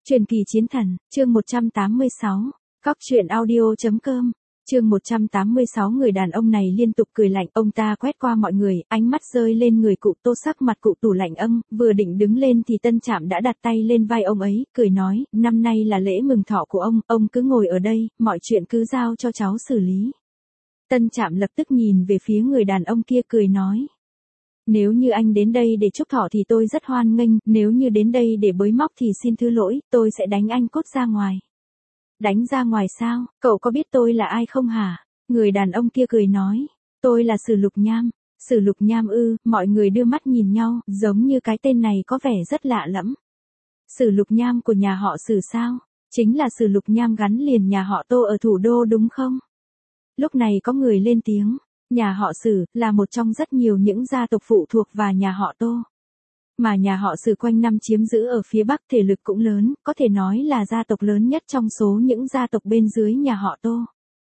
Truyền kỳ chiến thần, chương 186, Cóc truyện audio.com, chương 186. Người đàn ông này liên tục cười lạnh, ông ta quét qua mọi người, ánh mắt rơi lên người cụ Tô, sắc mặt cụ tủ lạnh vừa định đứng lên thì Tân Trạm đã đặt tay lên vai ông ấy, cười nói, năm nay là lễ mừng thọ của ông cứ ngồi ở đây, mọi chuyện cứ giao cho cháu xử lý. Tân Trạm lập tức nhìn về phía người đàn ông kia cười nói. Nếu như anh đến đây để chúc thọ thì tôi rất hoan nghênh, nếu như đến đây để bới móc thì xin thứ lỗi, tôi sẽ đánh anh cốt ra ngoài. Đánh ra ngoài sao, cậu có biết tôi là ai không hả? Người đàn ông kia cười nói, tôi là Sử Lục Nham. Sử Lục Nham ư? Mọi người đưa mắt nhìn nhau, giống như cái tên này có vẻ rất lạ lẫm. Sử Lục Nham của nhà họ Sử sao? Chính là Sử Lục Nham gắn liền nhà họ Tô ở thủ đô đúng không? Lúc này có người lên tiếng. Nhà họ Sử là một trong rất nhiều những gia tộc phụ thuộc vào nhà họ Tô. Mà nhà họ Sử quanh năm chiếm giữ ở phía Bắc, thể lực cũng lớn, có thể nói là gia tộc lớn nhất trong số những gia tộc bên dưới nhà họ Tô.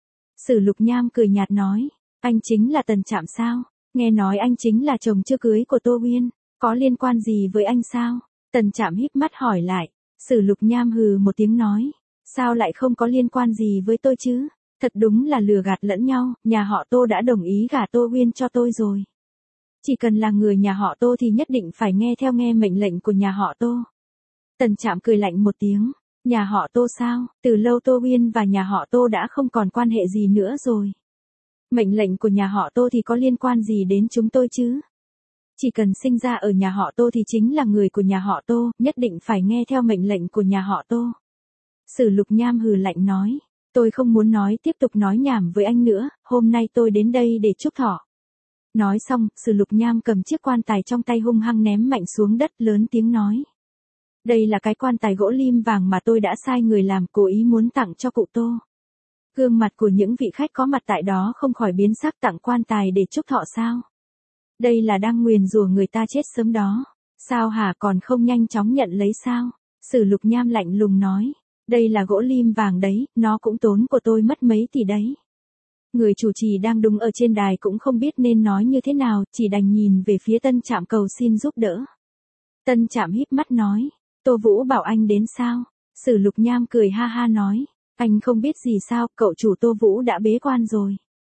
Sử Lục Nham cười nhạt nói, anh chính là Tần Trạm sao? Nghe nói anh chính là chồng chưa cưới của Tô Uyên, có liên quan gì với anh sao? Tần Trạm híp mắt hỏi lại. Sử Lục Nham hừ một tiếng nói, sao lại không có liên quan gì với tôi chứ? Thật đúng là lừa gạt lẫn nhau, nhà họ Tô đã đồng ý gả Tô Uyên cho tôi rồi. Chỉ cần là người nhà họ Tô thì nhất định phải nghe mệnh lệnh của nhà họ Tô. Tần Trạm cười lạnh một tiếng, nhà họ Tô sao? Từ lâu Tô Uyên và nhà họ Tô đã không còn quan hệ gì nữa rồi. Mệnh lệnh của nhà họ Tô thì có liên quan gì đến chúng tôi chứ? Chỉ cần sinh ra ở nhà họ Tô thì chính là người của nhà họ Tô, nhất định phải nghe theo mệnh lệnh của nhà họ Tô. Sử Lục Nham hừ lạnh nói. Tôi không muốn tiếp tục nói nhảm với anh nữa, hôm nay tôi đến đây để chúc thọ. Nói xong, Sử Lục Nham cầm chiếc quan tài trong tay hung hăng ném mạnh xuống đất, lớn tiếng nói. Đây là cái quan tài gỗ lim vàng mà tôi đã sai người làm, cố ý muốn tặng cho cụ Tô. Gương mặt của những vị khách có mặt tại đó không khỏi biến sắc, tặng quan tài để chúc thọ sao? Đây là đang nguyền rủa người ta chết sớm đó. Sao hả, còn không nhanh chóng nhận lấy sao? Sử Lục Nham lạnh lùng nói. Đây là gỗ lim vàng đấy, nó cũng tốn của tôi mất mấy tỷ đấy. Người chủ trì đang đứng ở trên đài cũng không biết nên nói như thế nào, chỉ đành nhìn về phía Tân Trạm cầu xin giúp đỡ. Tân Trạm híp mắt nói, Tô Vũ bảo anh đến sao? Sử Lục Nham cười ha ha nói, anh không biết gì sao, cậu chủ Tô Vũ đã bế quan rồi.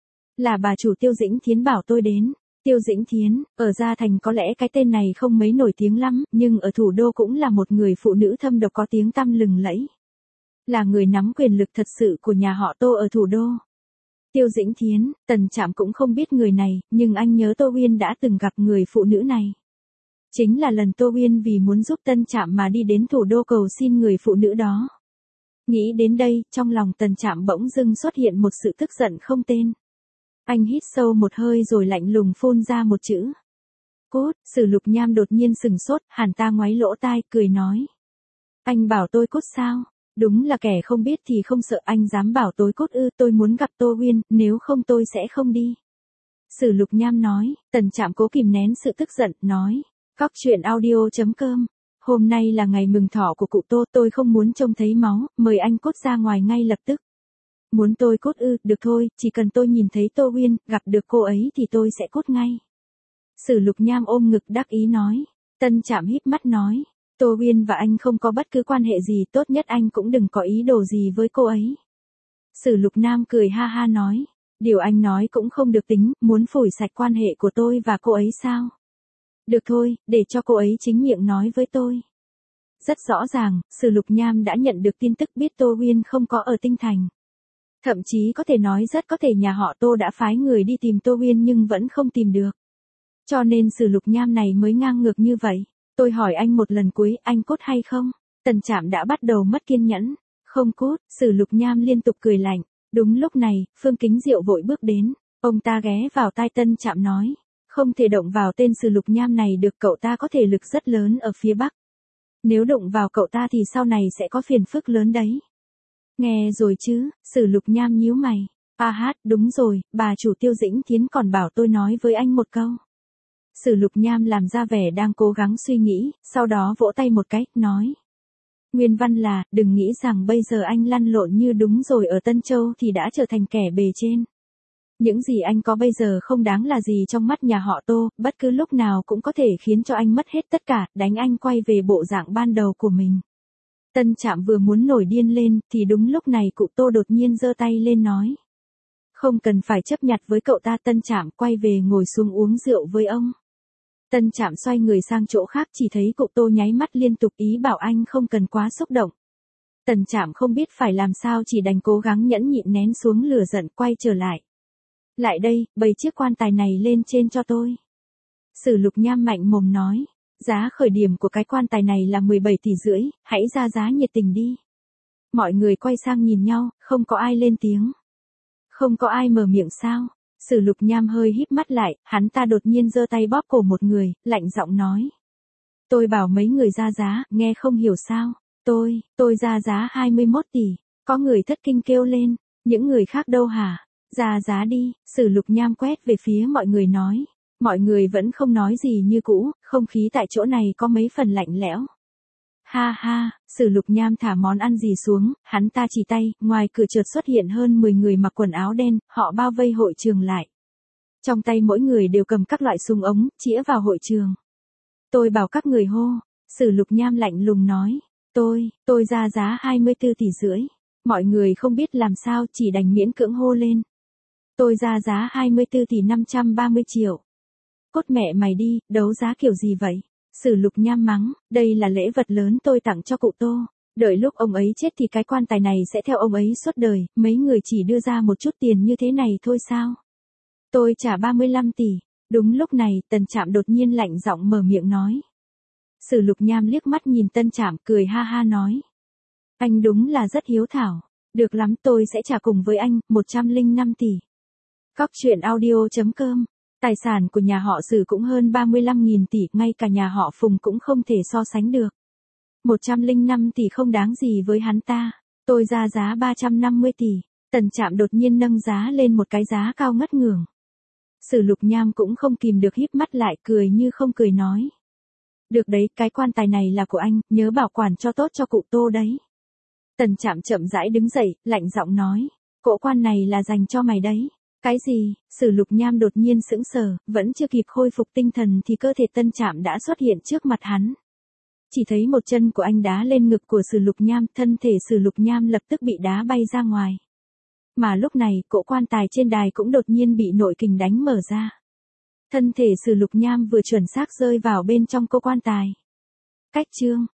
Là bà chủ Tiêu Dĩnh Thiến bảo tôi đến. Tiêu Dĩnh Thiến, ở Gia Thành có lẽ cái tên này không mấy nổi tiếng lắm, nhưng ở thủ đô cũng là một người phụ nữ thâm độc có tiếng tăm lừng lẫy. Là người nắm quyền lực thật sự của nhà họ Tô ở thủ đô. Tiêu Dĩnh Thiến, Tần Trạm cũng không biết người này, nhưng anh nhớ Tô Uyên đã từng gặp người phụ nữ này. Chính là lần Tô Uyên vì muốn giúp Tân Trạm mà đi đến thủ đô cầu xin người phụ nữ đó. Nghĩ đến đây, trong lòng Tần Trạm bỗng dưng xuất hiện một sự tức giận không tên. Anh hít sâu một hơi rồi lạnh lùng phun ra một chữ. Cốt. Sử Lục Nham đột nhiên sừng sốt, hàn ta ngoáy lỗ tai, cười nói. Anh bảo tôi cốt sao? Đúng là kẻ không biết thì không sợ, anh dám bảo tôi cốt ư? Tôi muốn gặp Tô Uyên, nếu không tôi sẽ không đi. Sử Lục Nham nói. Tần Trạm cố kìm nén sự tức giận, nói. Cóc truyện audio.com. Hôm nay là ngày mừng thọ của cụ Tô, tôi không muốn trông thấy máu, mời anh cốt ra ngoài ngay lập tức. Muốn tôi cốt ư? Được thôi, chỉ cần tôi nhìn thấy Tô Uyên, gặp được cô ấy thì tôi sẽ cốt ngay. Sử Lục Nham ôm ngực đắc ý nói. Tân Trạm híp mắt nói. Tô Uyên và anh không có bất cứ quan hệ gì, tốt nhất anh cũng đừng có ý đồ gì với cô ấy. Sử Lục Nam cười ha ha nói. Điều anh nói cũng không được tính, muốn phủi sạch quan hệ của tôi và cô ấy sao? Được thôi, để cho cô ấy chính miệng nói với tôi. Rất rõ ràng, Sử Lục Nham đã nhận được tin tức biết Tô Uyên không có ở Tinh Thành. Thậm chí có thể nói rất có thể nhà họ Tô đã phái người đi tìm Tô Uyên nhưng vẫn không tìm được. Cho nên Sử Lục Nham này mới ngang ngược như vậy. Tôi hỏi anh một lần cuối, anh cốt hay không? Tần Trạm đã bắt đầu mất kiên nhẫn. Không cốt. Sử Lục Nham liên tục cười lạnh. Đúng lúc này, Phương Kính Diệu vội bước đến. Ông ta ghé vào tai Tân Trạm nói. Không thể động vào tên Sử Lục Nham này được, cậu ta có thể lực rất lớn ở phía Bắc. Nếu động vào cậu ta thì sau này sẽ có phiền phức lớn đấy. Nghe rồi chứ? Sử Lục Nham nhíu mày. Đúng rồi, bà chủ Tiêu Dĩnh Thiến còn bảo tôi nói với anh một câu. Sử Lục Nham làm ra vẻ đang cố gắng suy nghĩ, sau đó vỗ tay một cái, nói. Nguyên văn là, đừng nghĩ rằng bây giờ anh lăn lộn như đúng rồi ở Tân Châu thì đã trở thành kẻ bề trên. Những gì anh có bây giờ không đáng là gì trong mắt nhà họ Tô, bất cứ lúc nào cũng có thể khiến cho anh mất hết tất cả, đánh anh quay về bộ dạng ban đầu của mình. Tân Trạm vừa muốn nổi điên lên, thì đúng lúc này cụ Tô đột nhiên giơ tay lên nói. Không cần phải chấp nhặt với cậu ta. Tân Trạm quay về ngồi xuống uống rượu với ông. Tân Trạm xoay người sang chỗ khác, chỉ thấy cụ Tô nháy mắt liên tục ý bảo anh không cần quá xúc động. Tân Trạm không biết phải làm sao, chỉ đành cố gắng nhẫn nhịn nén xuống lửa giận, quay trở lại. Lại đây, bày chiếc quan tài này lên trên cho tôi. Sử Lục Nham mạnh mồm nói. Giá khởi điểm của cái quan tài này là 17,5 tỷ, hãy ra giá nhiệt tình đi. Mọi người quay sang nhìn nhau, không có ai lên tiếng. Không có ai mở miệng sao? Sử Lục Nham hơi híp mắt lại, hắn ta đột nhiên giơ tay bóp cổ một người, lạnh giọng nói. Tôi bảo mấy người ra giá, nghe không hiểu sao? Tôi ra giá 21 tỷ. Có người thất kinh kêu lên. Những người khác đâu hả? Ra giá đi. Sử Lục Nham quét về phía mọi người nói. Mọi người vẫn không nói gì như cũ, không khí tại chỗ này có mấy phần lạnh lẽo. Ha ha, Sử Lục Nham thả món ăn gì xuống, hắn ta chỉ tay, ngoài cửa chợt xuất hiện hơn 10 người mặc quần áo đen, họ bao vây hội trường lại. Trong tay mỗi người đều cầm các loại súng ống, chĩa vào hội trường. Tôi bảo các người hô. Sử Lục Nham lạnh lùng nói. Tôi ra giá 24,5 tỷ. Mọi người không biết làm sao, chỉ đành miễn cưỡng hô lên. Tôi ra giá 24,530 tỷ. Cốt mẹ mày đi, đấu giá kiểu gì vậy? Sử Lục Nham mắng, đây là lễ vật lớn tôi tặng cho cụ Tô. Đợi lúc ông ấy chết thì cái quan tài này sẽ theo ông ấy suốt đời, mấy người chỉ đưa ra một chút tiền như thế này thôi sao? Tôi trả 35 tỷ. Đúng lúc này, Tân Trạm đột nhiên lạnh giọng mở miệng nói. Sử Lục Nham liếc mắt nhìn Tân Trạm, cười ha ha nói. Anh đúng là rất hiếu thảo. Được lắm, tôi sẽ trả cùng với anh, 105 tỷ. Cóc truyện audio.com. Tài sản của nhà họ Sử cũng hơn 35.000 tỷ, ngay cả nhà họ Phùng cũng không thể so sánh được. 105 tỷ không đáng gì với hắn ta. Tôi ra giá 350 tỷ. Tân Trạm đột nhiên nâng giá lên một cái giá cao ngất ngưởng. Sử Lục Nham cũng không kìm được híp mắt lại, cười như không cười nói. Được đấy, cái quan tài này là của anh, nhớ bảo quản cho tốt cho cụ Tô đấy. Tân Trạm chậm rãi đứng dậy, lạnh giọng nói. Cỗ quan này là dành cho mày đấy. Cái gì? Sử Lục Nham đột nhiên sững sờ, vẫn chưa kịp khôi phục tinh thần thì cơ thể Tân Trạm đã xuất hiện trước mặt hắn. Chỉ thấy một chân của anh đá lên ngực của Sử Lục Nham, thân thể Sử Lục Nham lập tức bị đá bay ra ngoài. Mà lúc này, cỗ quan tài trên đài cũng đột nhiên bị nội kình đánh mở ra. Thân thể Sử Lục Nham vừa chuẩn xác rơi vào bên trong cỗ quan tài. Cách chương